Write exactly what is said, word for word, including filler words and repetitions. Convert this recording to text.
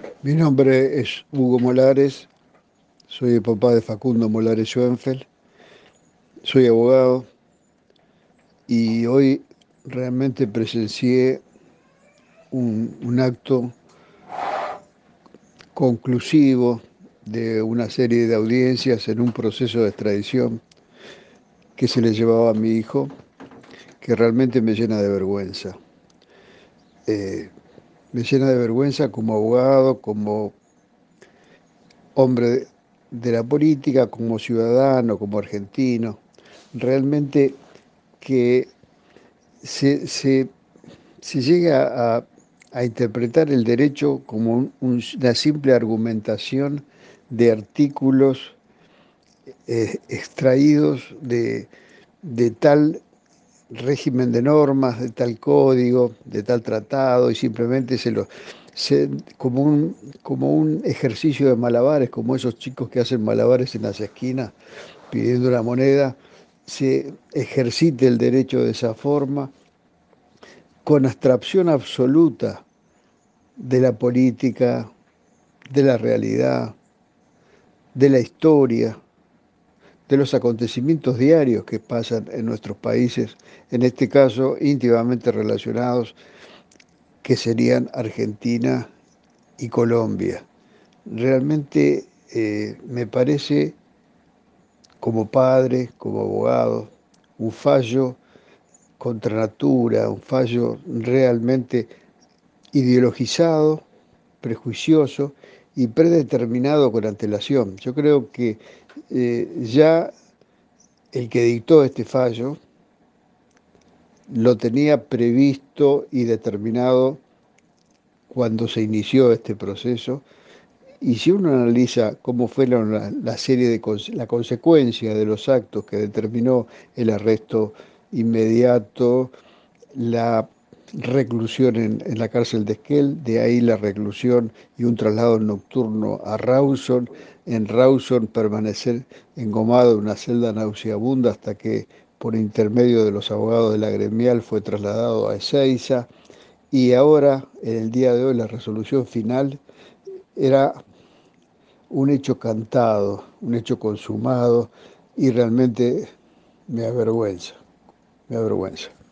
Mi nombre es Hugo Molares, soy el papá de Facundo Molares Schoenfeld, soy abogado y hoy realmente presencié un, un acto conclusivo de una serie de audiencias en un proceso de extradición que se le llevaba a mi hijo, que realmente me llena de vergüenza. Eh, Me llena de vergüenza como abogado, como hombre de la política, como ciudadano, como argentino. Realmente que se, se, se llega a, a interpretar el derecho como un- un- una simple argumentación de artículos eh, extraídos de, de tal régimen de normas, de tal código, de tal tratado, y simplemente se lo, se- como un, como un ejercicio de malabares, como esos chicos que hacen malabares en las esquinas pidiendo una moneda, se ejercite el derecho de esa forma, con abstracción absoluta de la política, de la realidad, de la historia, de los acontecimientos diarios que pasan en nuestros países, en este caso íntimamente relacionados, que serían Argentina y Colombia. Realmente eh, me parece, como padre, como abogado, un fallo contra natura, un fallo realmente ideologizado, prejuicioso y predeterminado con antelación. Yo creo que eh, ya el que dictó este fallo lo tenía previsto y determinado cuando se inició este proceso. Y si uno analiza cómo fue la, la- la serie de conse- la consecuencia de los actos que determinó el arresto inmediato, la reclusión en, en la cárcel de Esquel, de ahí la reclusión y un traslado nocturno a Rawson, en Rawson permanecer engomado en una celda nauseabunda hasta que por intermedio de los abogados de la gremial fue trasladado a Ezeiza, y ahora, en el día de hoy, la resolución final era un hecho cantado, un hecho consumado, y realmente me avergüenza, me avergüenza.